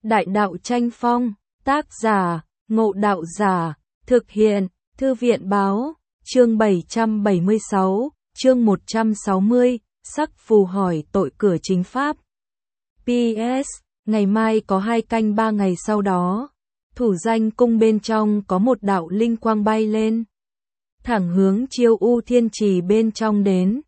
Đại đạo tranh phong, tác giả, Ngộ Đạo Giả, thực hiện, Thư viện báo, chương 776, chương 160, sắc phù hỏi tội cửa chính pháp. PS, ngày mai có 2 canh 3 ngày sau đó, thủ danh cung bên trong có một đạo linh quang bay lên. Thẳng hướng Chiêu U Thiên Trì bên trong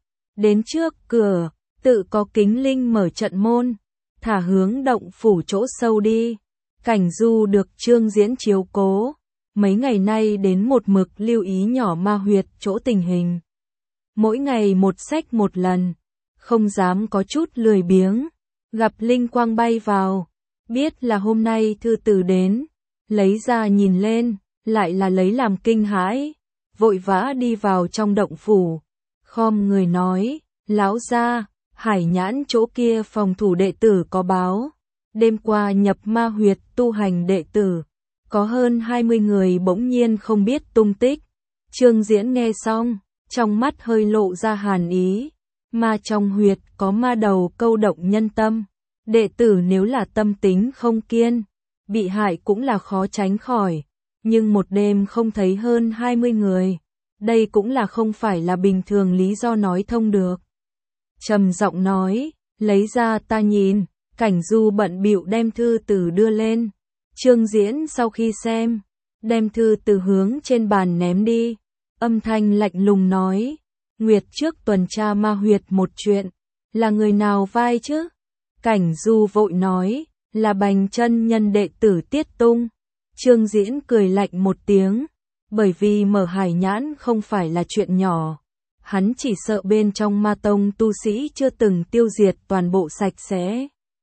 đến trước cửa, tự có kính linh mở trận môn, thả hướng động phủ chỗ sâu đi. Cảnh Du được Trương Diễn chiếu cố, mấy ngày nay đến một mực lưu ý nhỏ ma huyệt chỗ tình hình. Mỗi ngày một sách một lần, không dám có chút lười biếng, gặp linh quang bay vào, biết là hôm nay thư từ đến, lấy ra nhìn lên, lại là lấy làm kinh hãi, vội vã đi vào trong động phủ, khom người nói, lão gia, Hải Nhãn chỗ kia phòng thủ đệ tử có báo, đêm qua nhập ma huyệt tu hành đệ tử, có hơn 20 người bỗng nhiên không biết tung tích. Trương Diễn nghe xong, trong mắt hơi lộ ra hàn ý, ma trong huyệt có ma đầu câu động nhân tâm, đệ tử nếu là tâm tính không kiên, bị hại cũng là khó tránh khỏi, nhưng một đêm không thấy hơn 20 người, đây cũng là không phải là bình thường lý do nói thông được. Trầm giọng nói, lấy ra ta nhìn. Cảnh Du bận bịu đem thư từ đưa lên. Trương Diễn sau khi xem, đem thư từ hướng trên bàn ném đi, âm thanh lạnh lùng nói, Nguyệt trước tuần tra ma huyệt một chuyện, là người nào vai chứ? Cảnh Du vội nói, là Bành chân nhân đệ tử Tiết Tung. Trương Diễn cười lạnh một tiếng, bởi vì mở Hải Nhãn không phải là chuyện nhỏ. Hắn chỉ sợ bên trong ma tông tu sĩ chưa từng tiêu diệt toàn bộ sạch sẽ,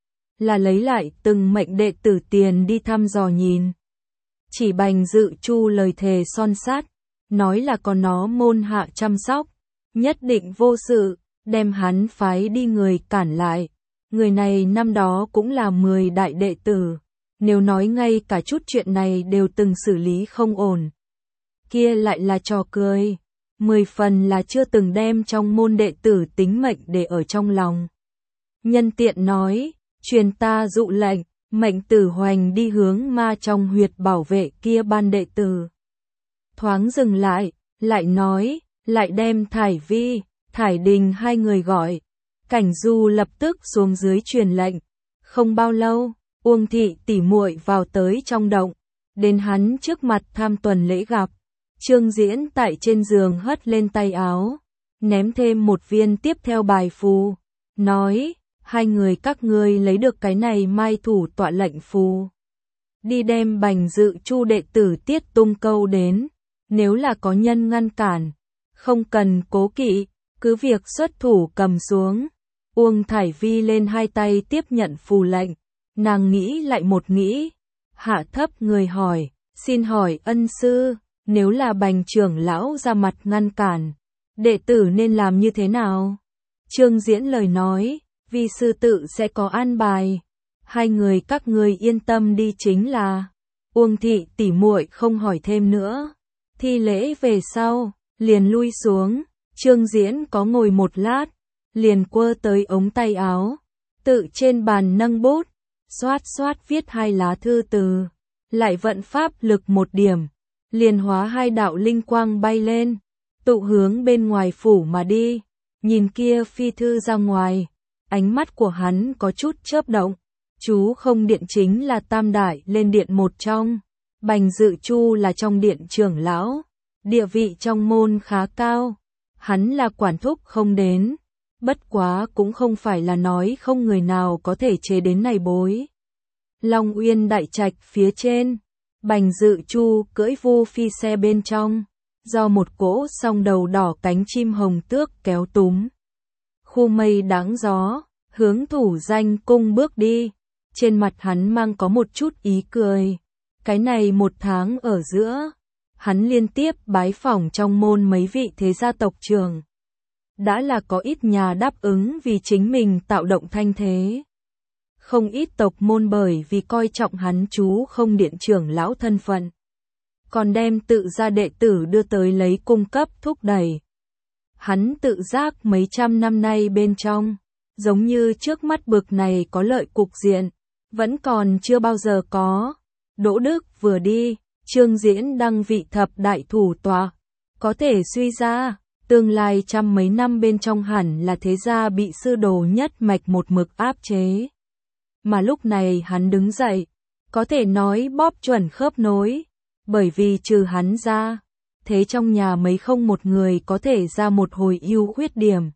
là lấy lại từng mệnh đệ tử tiền đi thăm dò nhìn. Chỉ Bành Dự Chu lời thề son sắt, nói là có nó môn hạ chăm sóc, nhất định vô sự, đem hắn phái đi người cản lại. Người này năm đó cũng là 10 đại đệ tử, nếu nói ngay cả chút chuyện này đều từng xử lý không ổn, kia lại là trò cười. 10 phần là chưa từng đem trong môn đệ tử tính mệnh để ở trong lòng. Nhân tiện nói, truyền ta dụ lệnh, mệnh Tử Hoành đi hướng ma trong huyệt bảo vệ kia ban đệ tử. Thoáng dừng lại nói, lại đem Thải Vi, Thải Đình hai người gọi. Cảnh Du lập tức xuống dưới truyền lệnh. Không bao lâu, Uông thị tỉ muội vào tới trong động, đến hắn trước mặt tham tuần lễ gặp. Trương Diễn tại trên giường hất lên tay áo, ném thêm một viên tiếp theo bài phù, nói, hai người các ngươi lấy được cái này mai thủ tọa lệnh phù. Đi đem Bành Dự Chu đệ tử Tiết Tung câu đến, nếu là có nhân ngăn cản, không cần cố kỵ, cứ việc xuất thủ cầm xuống. Uông Thải Vi lên hai tay tiếp nhận phù lệnh, nàng nghĩ lại một nghĩ, hạ thấp người hỏi, xin hỏi ân sư, nếu là Bành trưởng lão ra mặt ngăn cản, đệ tử nên làm như thế nào? Trương Diễn lời nói, vi sư tự sẽ có an bài, hai người các ngươi yên tâm đi chính là. Uông thị tỉ muội không hỏi thêm nữa, thi lễ về sau, liền lui xuống. Trương Diễn có ngồi một lát, liền quơ tới ống tay áo, tự trên bàn nâng bút, xoát xoát viết 2 lá thư từ, lại vận pháp lực một điểm, liền hóa 2 đạo linh quang bay lên, tụ hướng bên ngoài phủ mà đi. Nhìn kia phi thư ra ngoài, ánh mắt của hắn có chút chớp động. Chú không điện chính là tam đại lên điện một trong, Bành Dự Chu là trong điện trưởng lão, địa vị trong môn khá cao, hắn là quản thúc không đến, bất quá cũng không phải là nói không người nào có thể chế đến này bối. Long Uyên đại trạch phía trên, Bành Dự Chu cưỡi Vu Phi xe bên trong, do một cỗ song đầu đỏ cánh chim hồng tước kéo túm. Khu mây đáng gió, hướng thủ danh cung bước đi, trên mặt hắn mang có một chút ý cười. Cái này 1 tháng ở giữa, hắn liên tiếp bái phỏng trong môn mấy vị thế gia tộc trưởng. Đã là có ít nhà đáp ứng vì chính mình tạo động thanh thế. Không ít tộc môn bởi vì coi trọng hắn chú không điện trưởng lão thân phận, còn đem tự gia đệ tử đưa tới lấy cung cấp thúc đẩy. Hắn tự giác mấy trăm năm nay bên trong, giống như trước mắt bực này có lợi cục diện, vẫn còn chưa bao giờ có. Đỗ Đức vừa đi, Trương Diễn đăng vị thập đại thủ tọa. Có thể suy ra, tương lai trăm mấy năm bên trong hẳn là thế gia bị sư đồ nhất mạch một mực áp chế. Mà lúc này hắn đứng dậy, có thể nói bóp chuẩn khớp nối, bởi vì trừ hắn ra, thế trong nhà mấy không một người có thể ra một hồi ưu khuyết điểm.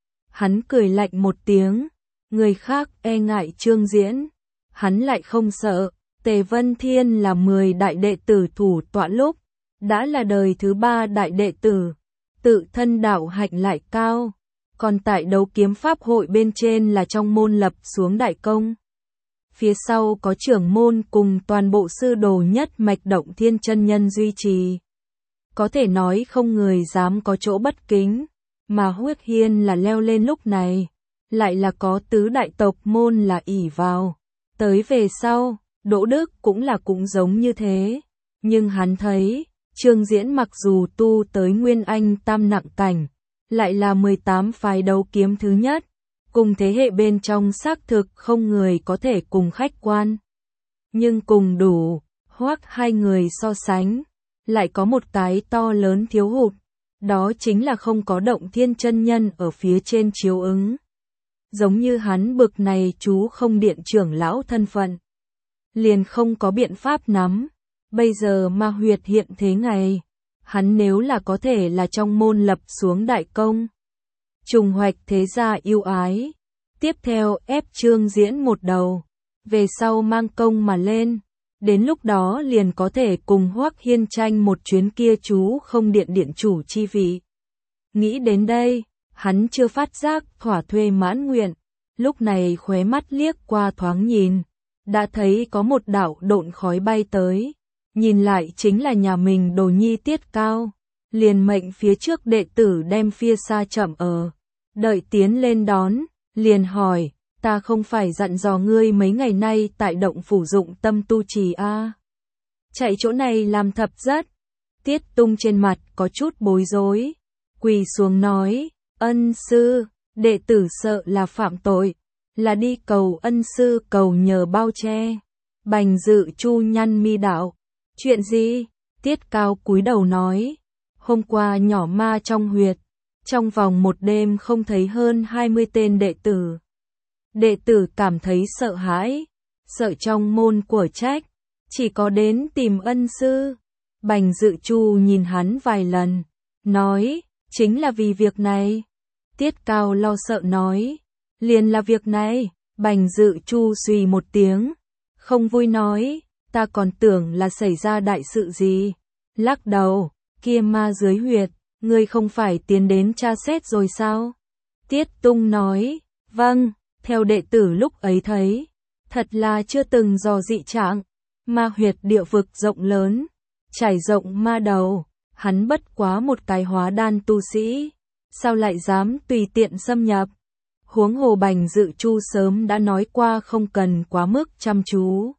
Hắn cười lạnh một tiếng, người khác e ngại Trương Diễn, hắn lại không sợ. Tề Vân Thiên là 10 đại đệ tử thủ tọa lúc, đã là đời thứ 3 đại đệ tử, tự thân đạo hạnh lại cao, còn tại đấu kiếm pháp hội bên trên là trong môn lập xuống đại công. Phía sau có trưởng môn cùng toàn bộ sư đồ nhất mạch Động Thiên chân nhân duy trì. Có thể nói không người dám có chỗ bất kính, mà Huyết Hiên là leo lên lúc này, lại là có tứ đại tộc môn là ỷ vào. Tới về sau, Đỗ Đức cũng giống như thế, nhưng hắn thấy, Trương Diễn mặc dù tu tới Nguyên Anh tam nặng cảnh, lại là 18 phái đấu kiếm thứ nhất, cùng thế hệ bên trong xác thực không người có thể cùng khách quan. Nhưng cùng đủ, Hoắc hai người so sánh, lại có một cái to lớn thiếu hụt, đó chính là không có Động Thiên chân nhân ở phía trên chiếu ứng. Giống như hắn bực này chú không điện trưởng lão thân phận, liền không có biện pháp nắm. Bây giờ Ma Huyệt hiện thế ngày, hắn nếu là có thể là trong môn lập xuống đại công, trùng hoạch thế gia yêu ái, tiếp theo ép Trương Diễn một đầu, về sau mang công mà lên, đến lúc đó liền có thể cùng Hoắc Hiên tranh một chuyến kia chú không điện điện chủ chi vị. Nghĩ đến đây, hắn chưa phát giác thỏa thuê mãn nguyện, lúc này khóe mắt liếc qua thoáng nhìn, đã thấy có một đạo độn khói bay tới, nhìn lại chính là nhà mình Đồ Nhi Tiết Cao, liền mệnh phía trước đệ tử đem phía xa chậm ở, đợi tiến lên đón, liền hỏi, ta không phải dặn dò ngươi mấy ngày nay tại động phủ dụng tâm tu trì a? Chạy chỗ này làm thập rất. Tiết Tung trên mặt có chút bối rối, quỳ xuống nói, ân sư, đệ tử sợ là phạm tội, là đi cầu ân sư cầu nhờ bao che. Bành Dự Chu nhăn mi đạo, chuyện gì? Tiết Cao cúi đầu nói, hôm qua nhỏ ma trong huyệt, trong vòng một đêm không thấy hơn 20 tên đệ tử. Đệ tử cảm thấy sợ hãi, sợ trong môn của trách, chỉ có đến tìm ân sư. Bành Dự Chu nhìn hắn vài lần, nói, chính là vì việc này. Tiết Cao lo sợ nói, liền là việc này. Bành Dự Chu suy một tiếng, không vui nói, ta còn tưởng là xảy ra đại sự gì. Lắc đầu, kia ma dưới huyệt, ngươi không phải tiến đến tra xét rồi sao? Tiết Tung nói, vâng, theo đệ tử lúc ấy thấy, thật là chưa từng dò dị trạng, ma huyệt địa vực rộng lớn, trải rộng ma đầu, hắn bất quá một cái hóa đan tu sĩ, sao lại dám tùy tiện xâm nhập? Huống hồ Bành Dự Chu sớm đã nói qua không cần quá mức chăm chú.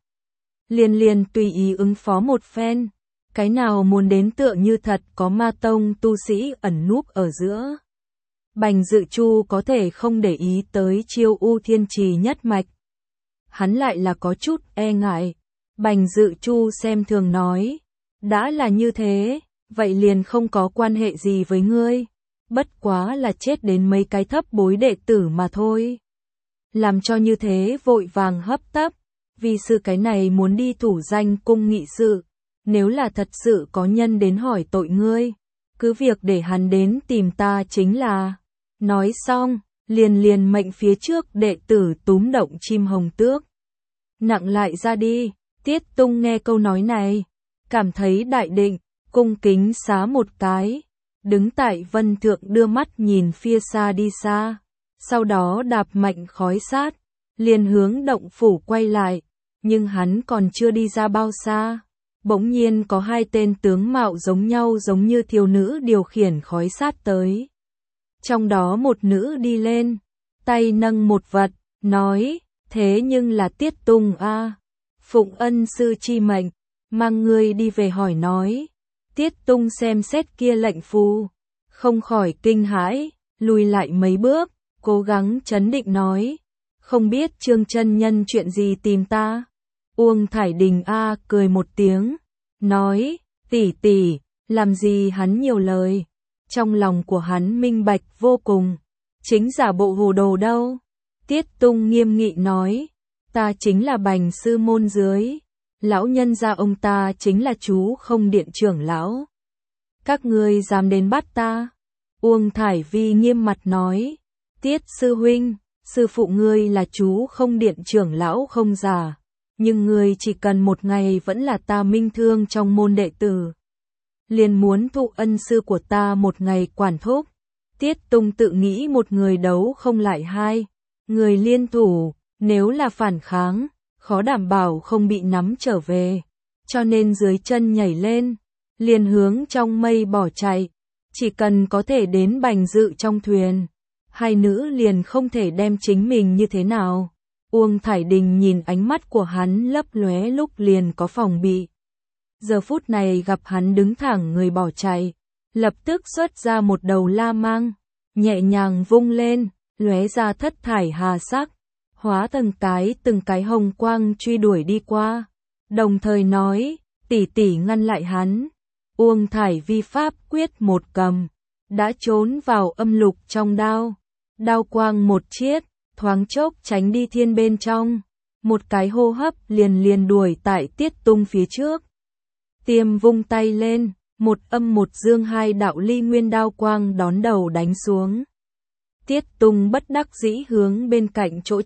Liền tùy ý ứng phó một phen, cái nào muốn đến tựa như thật có ma tông tu sĩ ẩn núp ở giữa. Bành Dự Chu có thể không để ý tới Chiêu U Thiên Trì nhất mạch. Hắn lại là có chút e ngại. Bành Dự Chu xem thường nói, đã là như thế, vậy liền không có quan hệ gì với ngươi. Bất quá là chết đến mấy cái thấp bối đệ tử mà thôi. Làm cho như thế vội vàng hấp tấp, vì sự cái này muốn đi thủ danh cung nghị sự, nếu là thật sự có nhân đến hỏi tội ngươi, cứ việc để hắn đến tìm ta chính là. Nói xong, liền mệnh phía trước đệ tử túm động chim hồng tước. Nặng lại ra đi. Tiết Tung nghe câu nói này, cảm thấy đại định, cung kính xá một cái. Đứng tại vân thượng đưa mắt nhìn phía xa đi xa, sau đó đạp mạnh khói sát, liền hướng động phủ quay lại, nhưng hắn còn chưa đi ra bao xa, bỗng nhiên có hai tên tướng mạo giống nhau giống như thiếu nữ điều khiển khói sát tới. Trong đó một nữ đi lên, tay nâng một vật, nói, thế nhưng là Tiết Tung a, phụng ân sư chi mệnh, mang ngươi đi về hỏi nói. Tiết Tung xem xét kia lệnh phù, không khỏi kinh hãi, lùi lại mấy bước, cố gắng trấn định nói, không biết Trương chân nhân chuyện gì tìm ta? Uông Thải Đình cười một tiếng, nói, tỷ tỷ, làm gì hắn nhiều lời. Trong lòng của hắn minh bạch vô cùng, chính giả bộ hồ đồ đâu. Tiết Tung nghiêm nghị nói, ta chính là Bành sư môn dưới, lão nhân gia ông ta chính là chú Không Điện trưởng lão. Các ngươi dám đến bắt ta? Uông Thải Vi nghiêm mặt nói, Tiết sư huynh, sư phụ ngươi là chú Không Điện trưởng lão không giả, nhưng ngươi chỉ cần một ngày vẫn là ta minh thương trong môn đệ tử. Liền muốn thụ ân sư của ta một ngày quản thúc. Tiết Tung tự nghĩ một người đấu không lại hai người liên thủ, nếu là phản kháng, khó đảm bảo không bị nắm trở về. Cho nên dưới chân nhảy lên, liền hướng trong mây bỏ chạy. Chỉ cần có thể đến Bành Dự trong thuyền, hai nữ liền không thể đem chính mình như thế nào. Uông Thải Đình nhìn ánh mắt của hắn lấp lóe lúc liền có phòng bị. Giờ phút này gặp hắn đứng thẳng người bỏ chạy, lập tức xuất ra một đầu la mang, nhẹ nhàng vung lên, lóe ra thất thải hà sắc, hóa từng cái hồng quang truy đuổi đi qua, đồng thời nói, tỷ tỷ ngăn lại hắn. Uông Thải Vi pháp quyết một cầm, đã trốn vào âm lục trong đao, đao quang một chiết, thoáng chốc tránh đi thiên bên trong, một cái hô hấp liền đuổi tại Tiết Tung phía trước. Tiêm vung tay lên, một âm một dương hai đạo ly nguyên đao quang đón đầu đánh xuống. Tiết Tung bất đắc dĩ hướng bên cạnh chỗ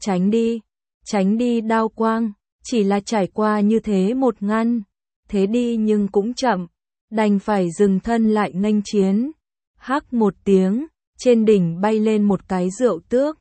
tránh đi đao quang, chỉ là trải qua như thế một ngăn, thế đi nhưng cũng chậm, đành phải dừng thân lại nghênh chiến. Hắc một tiếng, trên đỉnh bay lên một cái rượu tước,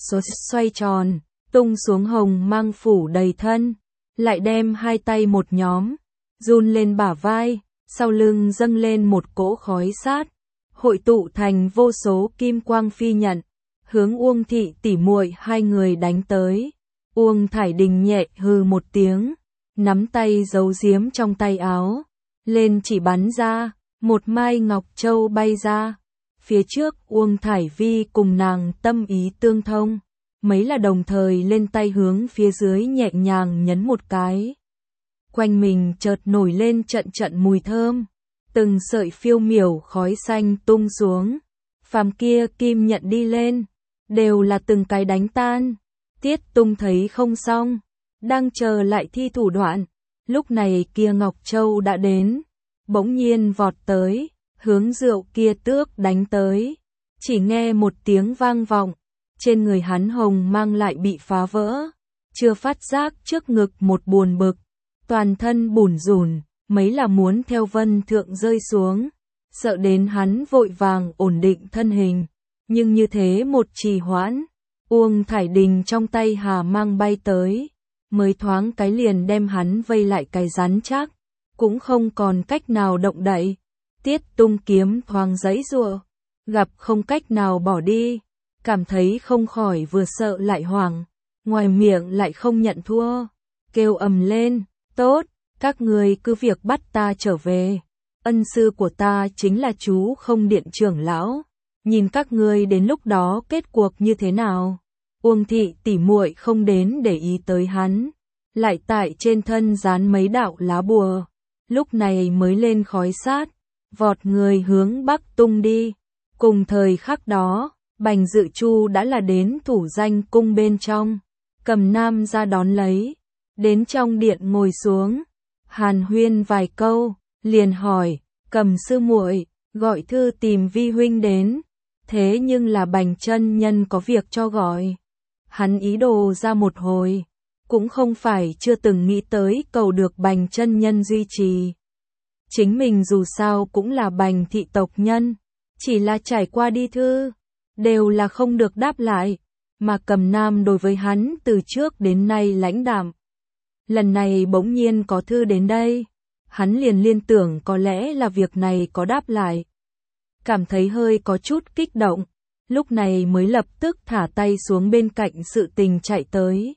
xoay tròn, tung xuống hồng mang phủ đầy thân, lại đem hai tay một nhóm, run lên bả vai, sau lưng dâng lên một cỗ khói sát, hội tụ thành vô số kim quang phi nhận, hướng Uông thị tỷ muội hai người đánh tới. Uông Thải Đình nhẹ hừ một tiếng, nắm tay giấu giếm trong tay áo, lên chỉ bắn ra, một mai ngọc châu bay ra. Phía trước Uông Thải Vi cùng nàng tâm ý tương thông, mấy là đồng thời lên tay hướng phía dưới nhẹ nhàng nhấn một cái. Quanh mình chợt nổi lên trận mùi thơm, từng sợi phiêu miểu khói xanh tung xuống, phàm kia kim nhận đi lên, đều là từng cái đánh tan. Tiết Tung thấy không xong, đang chờ lại thi thủ đoạn, lúc này kia Ngọc Châu đã đến, bỗng nhiên vọt tới, hướng rượu kia tước đánh tới, chỉ nghe một tiếng vang vọng, trên người hắn hồng mang lại bị phá vỡ, chưa phát giác trước ngực một buồn bực, toàn thân bủn rủn, mấy là muốn theo vân thượng rơi xuống, sợ đến hắn vội vàng ổn định thân hình, nhưng như thế một trì hoãn, Uông Thải Đình trong tay hà mang bay tới, mới thoáng cái liền đem hắn vây lại cái rắn chắc, cũng không còn cách nào động đậy. Tiết Tung kiếm thoáng giãy giụa, gặp không cách nào bỏ đi, cảm thấy không khỏi vừa sợ lại hoảng, ngoài miệng lại không nhận thua, kêu ầm lên, tốt, các người cứ việc bắt ta trở về, ân sư của ta chính là chú Không Điện trưởng lão, nhìn các ngươi đến lúc đó kết cuộc như thế nào. Uông thị tỷ muội không đến để ý tới hắn, lại tại trên thân dán mấy đạo lá bùa, lúc này mới lên khói sát, vọt người hướng Bắc tung đi. Cùng thời khắc đó, Bành Dự Chu đã là đến thủ danh cung bên trong, Cầm Nam ra đón lấy, đến trong điện ngồi xuống, hàn huyên vài câu, liền hỏi, Cầm sư muội, gọi thư tìm vi huynh đến, thế nhưng là Bành chân nhân có việc cho gọi. Hắn ý đồ ra một hồi, cũng không phải chưa từng nghĩ tới cầu được Bành chân nhân duy trì. Chính mình dù sao cũng là Bành thị tộc nhân, chỉ là trải qua đi thư, đều là không được đáp lại, mà Cầm Nam đối với hắn từ trước đến nay lãnh đạm. Lần này bỗng nhiên có thư đến đây, hắn liền liên tưởng có lẽ là việc này có đáp lại. Cảm thấy hơi có chút kích động, lúc này mới lập tức thả tay xuống bên cạnh sự tình chạy tới.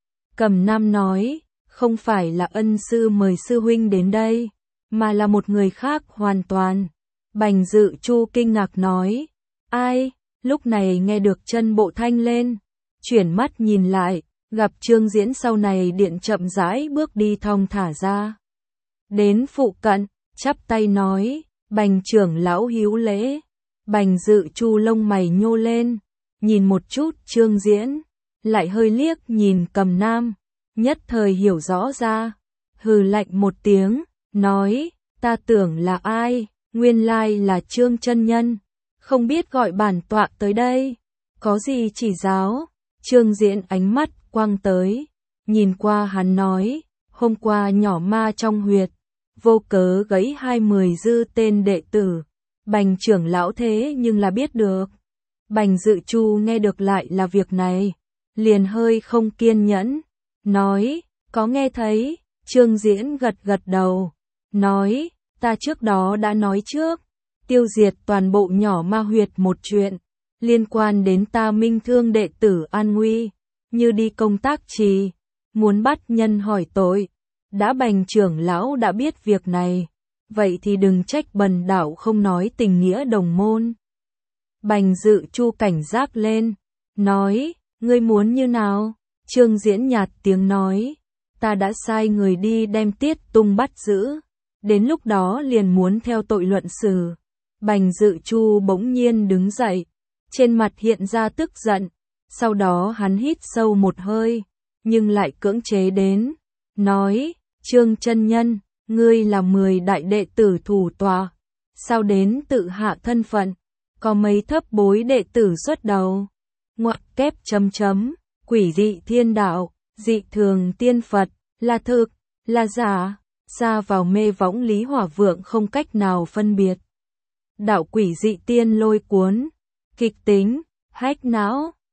Cầm Nam nói, không phải là ân sư mời sư huynh đến đây, mà là một người khác hoàn toàn. Bành Dự Chu kinh ngạc nói, ai, lúc này nghe được chân bộ thanh lên, chuyển mắt nhìn lại, gặp Trương Diễn sau này điện chậm rãi bước đi thong thả ra. Đến phụ cận, chắp tay nói, Bành trưởng lão hữu lễ. Bành Dự Chu lông mày nhô lên, nhìn một chút Trương Diễn, lại hơi liếc nhìn Cầm Nam, nhất thời hiểu rõ ra, hừ lạnh một tiếng, nói, ta tưởng là ai, nguyên lai là Trương chân nhân, không biết gọi bản tọa tới đây, có gì chỉ giáo. Trương Diễn ánh mắt quang tới, nhìn qua hắn nói, hôm qua nhỏ ma trong huyệt, vô cớ gãy 20 dư tên đệ tử, Bành trưởng lão thế nhưng là biết được. Bành Dự Chu nghe được lại là việc này, liền hơi không kiên nhẫn, nói, có nghe thấy. Trương Diễn gật gật đầu, nói, ta trước đó đã nói trước, tiêu diệt toàn bộ nhỏ ma huyệt một chuyện, liên quan đến ta Minh Thương đệ tử an nguy, như đi công tác trì, muốn bắt nhân hỏi tội. Đã Bành trưởng lão đã biết việc này, vậy thì đừng trách bần đạo không nói tình nghĩa đồng môn. Bành Dự Chu cảnh giác lên, nói, ngươi muốn như nào? Trương Diễn nhạt tiếng nói, ta đã sai người đi đem Tiết Tung bắt giữ, đến lúc đó liền muốn theo tội luận xử. Bành Dự Chu bỗng nhiên đứng dậy, trên mặt hiện ra tức giận, sau đó hắn hít sâu một hơi, nhưng lại cưỡng chế đến, nói, Trương chân nhân, ngươi là 10 đại đệ tử thủ tọa, sao đến tự hạ thân phận, có mấy thấp bối đệ tử xuất đầu, ngoặc kép chấm chấm, quỷ dị thiên đạo, dị thường tiên Phật, là thực, là giả, xa vào mê võng Lý Hỏa Vượng không cách nào phân biệt. Đạo quỷ dị tiên lôi cuốn, kịch tính, hách não.